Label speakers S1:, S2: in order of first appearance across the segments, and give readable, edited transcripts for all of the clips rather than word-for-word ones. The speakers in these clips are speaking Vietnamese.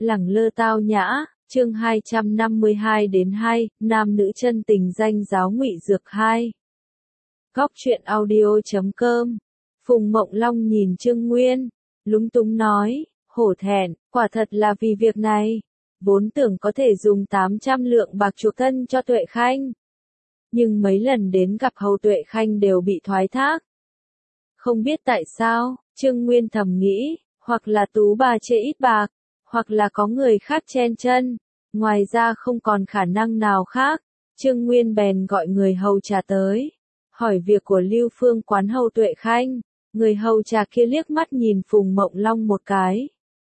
S1: Lẳng lơ tao nhã, chương 252-2, nam nữ chân tình danh giáo ngụy dược 2. Góc truyện audio.com. Phùng Mộng Long nhìn Trương Nguyên, lúng túng nói, hổ thẹn, quả thật là vì việc này. Vốn tưởng có thể dùng 800 lượng bạc chuộc thân cho Tuệ Khanh. Nhưng mấy lần đến gặp Hầu Tuệ Khanh đều bị thoái thác. Không biết tại sao, Trương Nguyên thầm nghĩ, hoặc là tú bà chê ít bạc, hoặc là có người khác chen chân, ngoài ra không còn khả năng nào khác. Trương Nguyên bèn gọi người hầu trà tới, hỏi việc của Lưu Phương quán Hầu Tuệ Khanh. Người hầu trà kia liếc mắt nhìn Phùng Mộng Long một cái.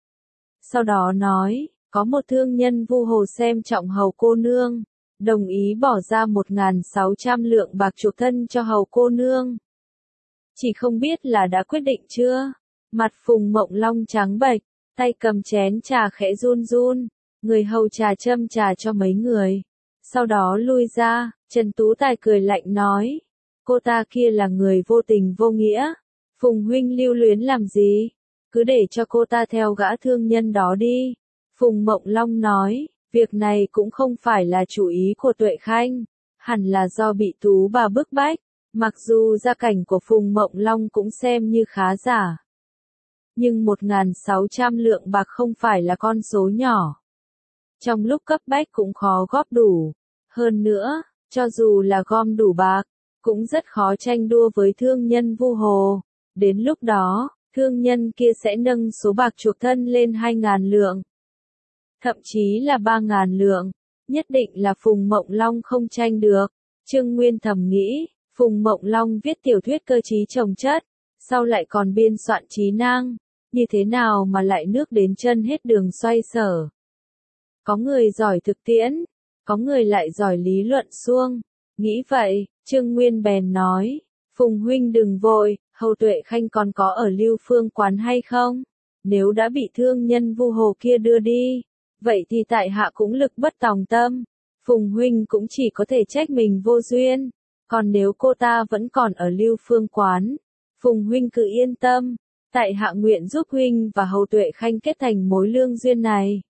S1: Sau đó nói, có một thương nhân Vu Hồ xem trọng Hầu cô nương, đồng ý bỏ ra 1.600 lượng bạc chuộc thân cho Hầu cô nương. Chỉ không biết là đã quyết định chưa? Mặt Phùng Mộng Long trắng bệch, tay cầm chén trà khẽ run run. Người hầu trà châm trà cho mấy người. Sau đó lui ra, Trần Tú Tài cười lạnh nói, cô ta kia là người vô tình vô nghĩa. Phùng huynh lưu luyến làm gì? Cứ để cho cô ta theo gã thương nhân đó đi. Phùng Mộng Long nói, việc này cũng không phải là chủ ý của Tuệ Khanh, hẳn là do bị tú bà bức bách. Mặc dù gia cảnh của Phùng Mộng Long cũng xem như khá giả, nhưng 1.600 lượng bạc không phải là con số nhỏ. Trong lúc cấp bách cũng khó góp đủ. Hơn nữa, cho dù là gom đủ bạc, cũng rất khó tranh đua với thương nhân Vu Hồ. Đến lúc đó, thương nhân kia sẽ nâng số bạc chuộc thân lên 2.000 lượng. Thậm chí là 3.000 lượng. Nhất định là Phùng Mộng Long không tranh được. Trương Nguyên thầm nghĩ, Phùng Mộng Long viết tiểu thuyết cơ trí chồng chất, sau lại còn biên soạn trí năng, như thế nào mà lại nước đến chân hết đường xoay sở. Có người giỏi thực tiễn, có người lại giỏi lý luận suông. Nghĩ vậy, Trương Nguyên bèn nói, Phùng huynh đừng vội, Hầu Tuệ Khanh còn có ở Lưu Phương quán hay không? Nếu đã bị thương nhân Vu Hồ kia đưa đi, vậy thì tại hạ cũng lực bất tòng tâm. Phùng huynh cũng chỉ có thể trách mình vô duyên. Còn nếu cô ta vẫn còn ở Lưu Phương quán, Phùng huynh cứ yên tâm, tại hạ nguyện giúp huynh và Hầu Tuệ Khanh kết thành mối lương duyên này.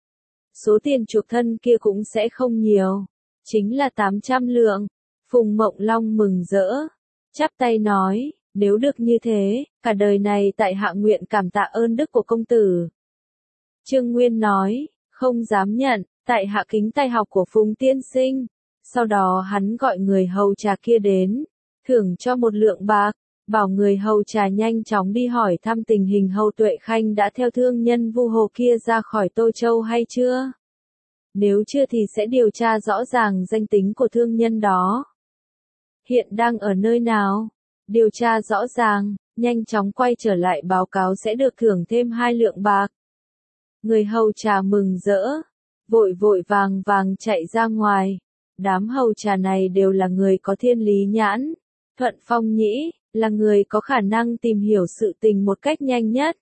S1: Số tiền chuộc thân kia cũng sẽ không nhiều, chính là 800 lượng. Phùng Mộng Long mừng rỡ, chắp tay nói, nếu được như thế, cả đời này tại hạ nguyện cảm tạ ơn đức của công tử. Trương Nguyên nói, không dám nhận, tại hạ kính tài học của Phùng tiên sinh. Sau đó hắn gọi người hầu trà kia đến, thưởng cho 1 lượng bạc, bảo người hầu trà nhanh chóng đi hỏi thăm tình hình Hầu Tuệ Khanh đã theo thương nhân Vu Hồ kia ra khỏi Tô Châu hay chưa. Nếu chưa thì sẽ điều tra rõ ràng danh tính của thương nhân đó. Hiện đang ở nơi nào? Điều tra rõ ràng, nhanh chóng quay trở lại báo cáo sẽ được thưởng thêm 2 lượng bạc. Người hầu trà mừng rỡ, vội vội vàng vàng chạy ra ngoài. Đám hầu trà này đều là người có thiên lý nhãn. Thuận Phong Nhĩ, là người có khả năng tìm hiểu sự tình một cách nhanh nhất.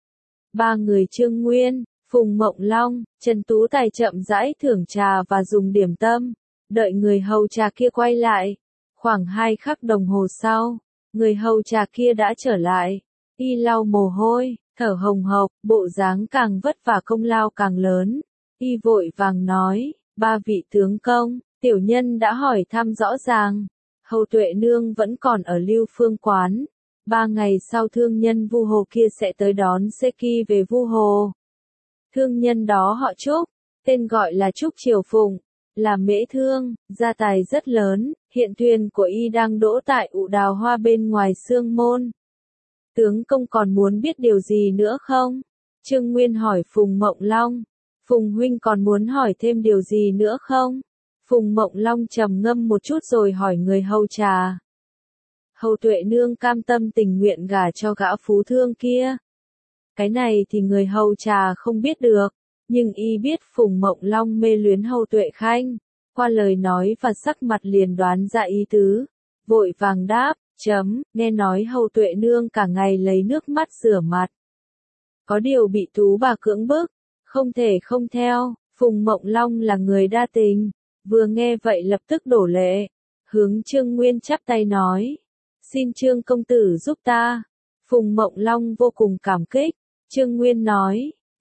S1: 3 người Trương Nguyên, Phùng Mộng Long, Trần Tú Tài chậm rãi thưởng trà và dùng điểm tâm. Đợi người hầu trà kia quay lại. Khoảng 2 khắc đồng hồ sau, người hầu trà kia đã trở lại. Y lau mồ hôi, thở hồng hộc, bộ dáng càng vất vả công lao càng lớn. Y vội vàng nói, 3 vị tướng công, tiểu nhân đã hỏi thăm rõ ràng. Hầu Tuệ Nương vẫn còn ở Lưu Phương quán. 3 ngày sau thương nhân Vu Hồ kia sẽ tới đón Seki về Vu Hồ. Thương nhân đó họ Trúc, tên gọi là Trúc Triều Phụng, là mễ thương, gia tài rất lớn, hiện thuyền của y đang đỗ tại ụ đào hoa bên ngoài Sương Môn. Tướng công còn muốn biết điều gì nữa không? Trương Nguyên hỏi Phùng Mộng Long. Phùng huynh còn muốn hỏi thêm điều gì nữa không? Phùng Mộng Long trầm ngâm một chút rồi hỏi người hầu trà. Hầu Tuệ Nương cam tâm tình nguyện gả cho gã phú thương kia. Cái này thì người hầu trà không biết được, nhưng y biết Phùng Mộng Long mê luyến Hầu Tuệ Khanh. Qua lời nói và sắc mặt liền đoán ra ý tứ. Vội vàng đáp, nghe nói Hầu Tuệ Nương cả ngày lấy nước mắt rửa mặt. Có điều bị tú bà cưỡng bức, không thể không theo. Phùng Mộng Long là người đa tình, vừa nghe vậy lập tức đổ lệ, hướng Trương Nguyên chắp tay nói, xin Trương công tử giúp ta. Phùng Mộng Long vô cùng cảm kích. Trương Nguyên nói,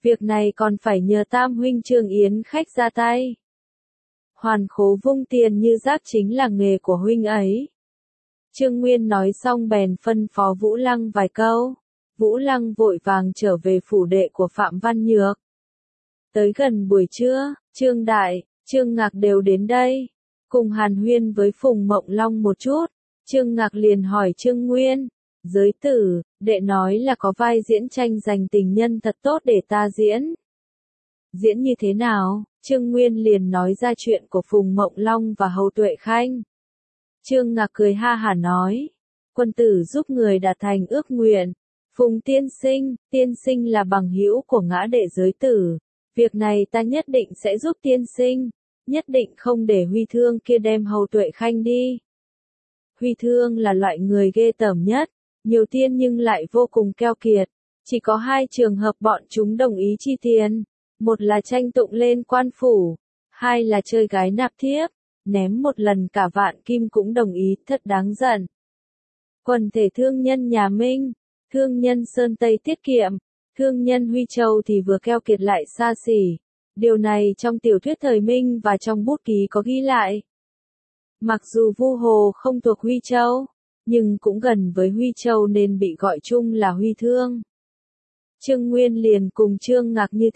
S1: Việc này còn phải nhờ tam huynh Trương Yến khách ra tay. Hoàn khố vung tiền như rác chính là nghề của huynh ấy. Trương Nguyên nói xong bèn phân phó Vũ Lăng vài câu. Vũ Lăng vội vàng trở về phủ đệ của Phạm Văn Nhược. Tới gần buổi trưa, Trương Đại, Trương Ngạc đều đến đây, cùng hàn huyên với Phùng Mộng Long một chút. Trương Ngạc liền hỏi Trương Nguyên, giới tử, đệ nói là có vai diễn tranh giành tình nhân thật tốt để ta diễn. Diễn như thế nào? Trương Nguyên liền nói ra chuyện của Phùng Mộng Long và Hầu Tuệ Khanh. Trương Ngạc cười ha hả nói, quân tử giúp người đạt thành ước nguyện. Phùng tiên sinh là bằng hữu của ngã đệ giới tử. Việc này ta nhất định sẽ giúp tiên sinh, nhất định không để Huy Thương kia đem Hầu Tuệ Khanh đi. Huy Thương là loại người ghê tởm nhất, nhiều tiền nhưng lại vô cùng keo kiệt. Chỉ có hai trường hợp bọn chúng đồng ý chi tiền, một là tranh tụng lên quan phủ, hai là chơi gái nạp thiếp, ném một lần cả vạn kim cũng đồng ý, thật đáng giận. Quần thể thương nhân nhà Minh, thương nhân Sơn Tây tiết kiệm, thương nhân Huy Châu thì vừa keo kiệt lại xa xỉ. Điều này trong tiểu thuyết thời Minh và trong bút ký có ghi lại. Mặc dù Vu Hồ không thuộc Huy Châu, nhưng cũng gần với Huy Châu nên bị gọi chung là Huy Thương. Trương Nguyên liền cùng Trương Ngạc như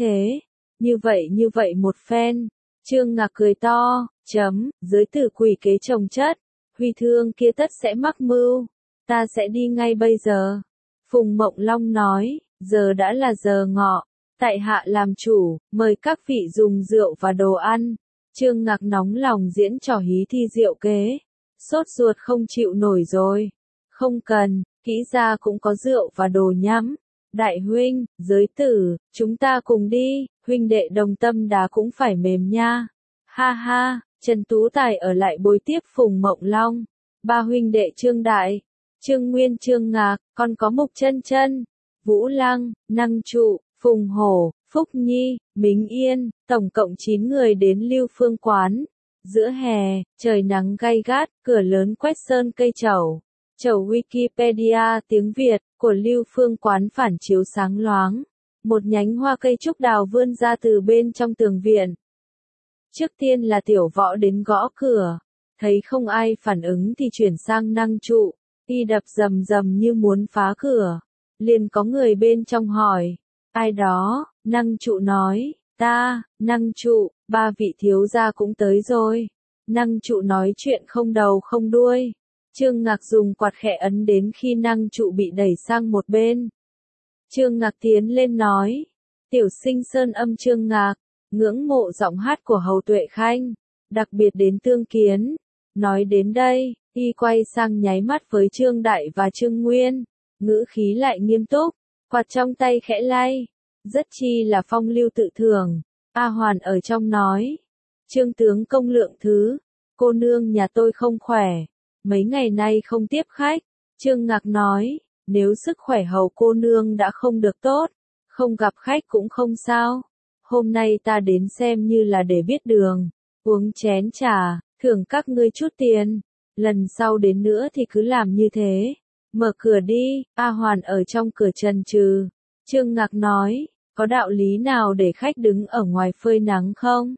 S1: vậy một phen. Trương Ngạc cười to, giới tử quỷ kế chồng chất, Huy Thương kia tất sẽ mắc mưu, ta sẽ đi ngay bây giờ. Phùng Mộng Long nói, giờ đã là giờ ngọ, tại hạ làm chủ, mời các vị dùng rượu và đồ ăn. Trương Ngạc nóng lòng diễn trò hí thi rượu kế, sốt ruột không chịu nổi rồi. Không cần, kỹ gia cũng có rượu và đồ nhắm. Đại huynh, giới tử, chúng ta cùng đi, huynh đệ đồng tâm đá cũng phải mềm nha. Ha ha, Trần Tú Tài ở lại bồi tiếp Phùng Mộng Long. Ba huynh đệ Trương Đại, Trương Nguyên, Trương Ngạc, còn có Mục Chân Chân, Vũ Lăng, Năng Trụ, Phùng Hổ, Phúc Nhi, Mính Yên, tổng cộng 9 người đến Lưu Phương quán. Giữa hè, trời nắng gay gắt, cửa lớn quét sơn cây trầu. Chầu Wikipedia tiếng Việt của Lưu Phương quán phản chiếu sáng loáng. Một nhánh hoa cây trúc đào vươn ra từ bên trong tường viện. Trước tiên là Tiểu Võ đến gõ cửa. Thấy không ai phản ứng thì chuyển sang Năng Trụ. Y đập rầm rầm như muốn phá cửa. Liền có người bên trong hỏi. Ai đó? Năng Trụ nói. Ta, Năng Trụ, ba vị thiếu gia cũng tới rồi. Năng Trụ nói chuyện không đầu không đuôi. Trương Ngạc dùng quạt khẽ ấn đến khi Năng Trụ bị đẩy sang một bên. Trương Ngạc tiến lên nói. Tiểu sinh sơn âm Trương Ngạc, ngưỡng mộ giọng hát của Hầu Tuệ Khanh, đặc biệt đến tương kiến. Nói đến đây, y quay sang nháy mắt với Trương Đại và Trương Nguyên, ngữ khí lại nghiêm túc, quạt trong tay khẽ lay, rất chi là phong lưu tự thường. A Hoàn ở trong nói, Trương tướng công lượng thứ, cô nương nhà tôi không khỏe, mấy ngày nay không tiếp khách. Trương Ngạc nói, nếu sức khỏe Hầu cô nương đã không được tốt, không gặp khách cũng không sao. Hôm nay ta đến xem như là để biết đường, uống chén trà, thưởng các ngươi chút tiền. Lần sau đến nữa thì cứ làm như thế. Mở cửa đi, A Hoàn ở trong cửa chần chừ. Trương Ngạc nói, có đạo lý nào để khách đứng ở ngoài phơi nắng không?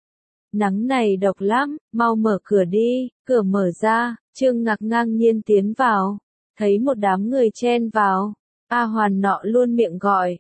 S1: Nắng này độc lắm, mau mở cửa đi. Cửa mở ra, Trương Ngạc ngang nhiên tiến vào. Thấy một đám người chen vào. A Hoàn nọ luôn miệng gọi.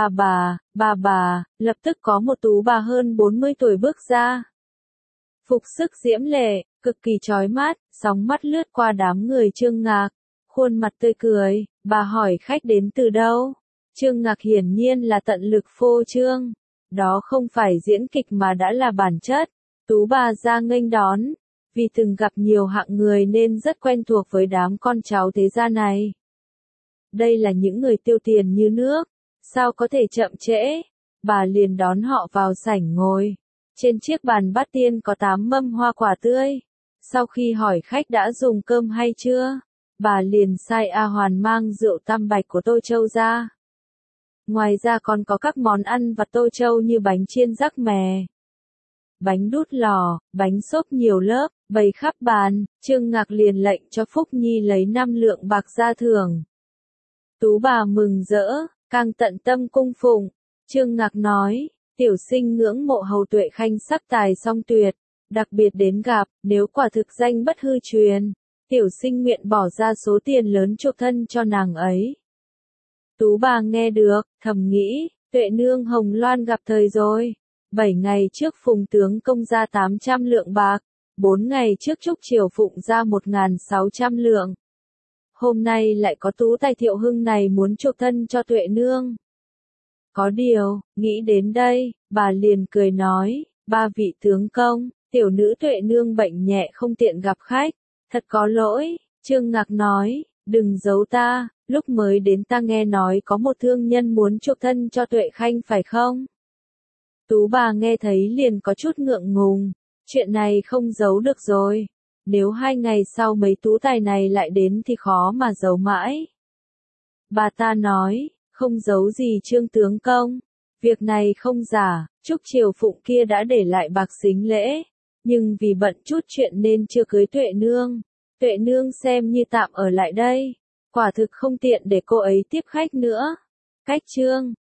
S1: Bà bà, lập tức có một tú bà hơn 40 tuổi bước ra. Phục sức diễm lệ, cực kỳ chói mắt, sóng mắt lướt qua đám người Trương Ngạc. Khuôn mặt tươi cười, bà hỏi khách đến từ đâu? Trương Ngạc hiển nhiên là tận lực phô trương. Đó không phải diễn kịch mà đã là bản chất. Tú bà ra nghênh đón. Vì từng gặp nhiều hạng người nên rất quen thuộc với đám con cháu thế gia này. Đây là những người tiêu tiền như nước. Sao có thể chậm trễ? Bà liền đón họ vào sảnh ngồi. Trên chiếc bàn bát tiên có 8 mâm hoa quả tươi. Sau khi hỏi khách đã dùng cơm hay chưa, bà liền sai A Hoàn mang rượu tam bạch của Tô Châu ra. Ngoài ra còn có các món ăn vặt Tô Châu như bánh chiên rắc mè, bánh đút lò, bánh xốp nhiều lớp, bày khắp bàn. Trương Ngạc liền lệnh cho Phúc Nhi lấy 5 lượng bạc ra thưởng. Tú bà mừng rỡ, càng tận tâm cung phụng. Trương Ngạc nói, tiểu sinh ngưỡng mộ Hầu Tuệ Khanh sắc tài song tuyệt, đặc biệt đến gặp, nếu quả thực danh bất hư truyền, tiểu sinh nguyện bỏ ra số tiền lớn chuộc thân cho nàng ấy. Tú bà nghe được, thầm nghĩ, Tuệ nương Hồng Loan gặp thời rồi. 7 ngày trước Phùng tướng công ra 800 lượng bạc, 4 ngày trước Trúc Triều Phụng ra 1.600 lượng. Hôm nay lại có tú tài Thiệu Hưng này muốn chuộc thân cho Tuệ nương. Có điều, nghĩ đến đây, bà liền cười nói, ba vị tướng công, tiểu nữ Tuệ nương bệnh nhẹ không tiện gặp khách, thật có lỗi. Trương Ngạc nói, đừng giấu ta, lúc mới đến ta nghe nói có một thương nhân muốn chuộc thân cho Tuệ Khanh phải không? Tú bà nghe thấy liền có chút ngượng ngùng, chuyện này không giấu được rồi, nếu 2 ngày sau mấy tú tài này lại đến thì khó mà giấu mãi. Bà ta nói, không giấu gì Trương tướng công, việc này không giả, Trúc Triều Phụng kia đã để lại bạc sính lễ, nhưng vì bận chút chuyện nên chưa cưới Tuệ nương xem như tạm ở lại đây, quả thực không tiện để cô ấy tiếp khách nữa. Cách Trương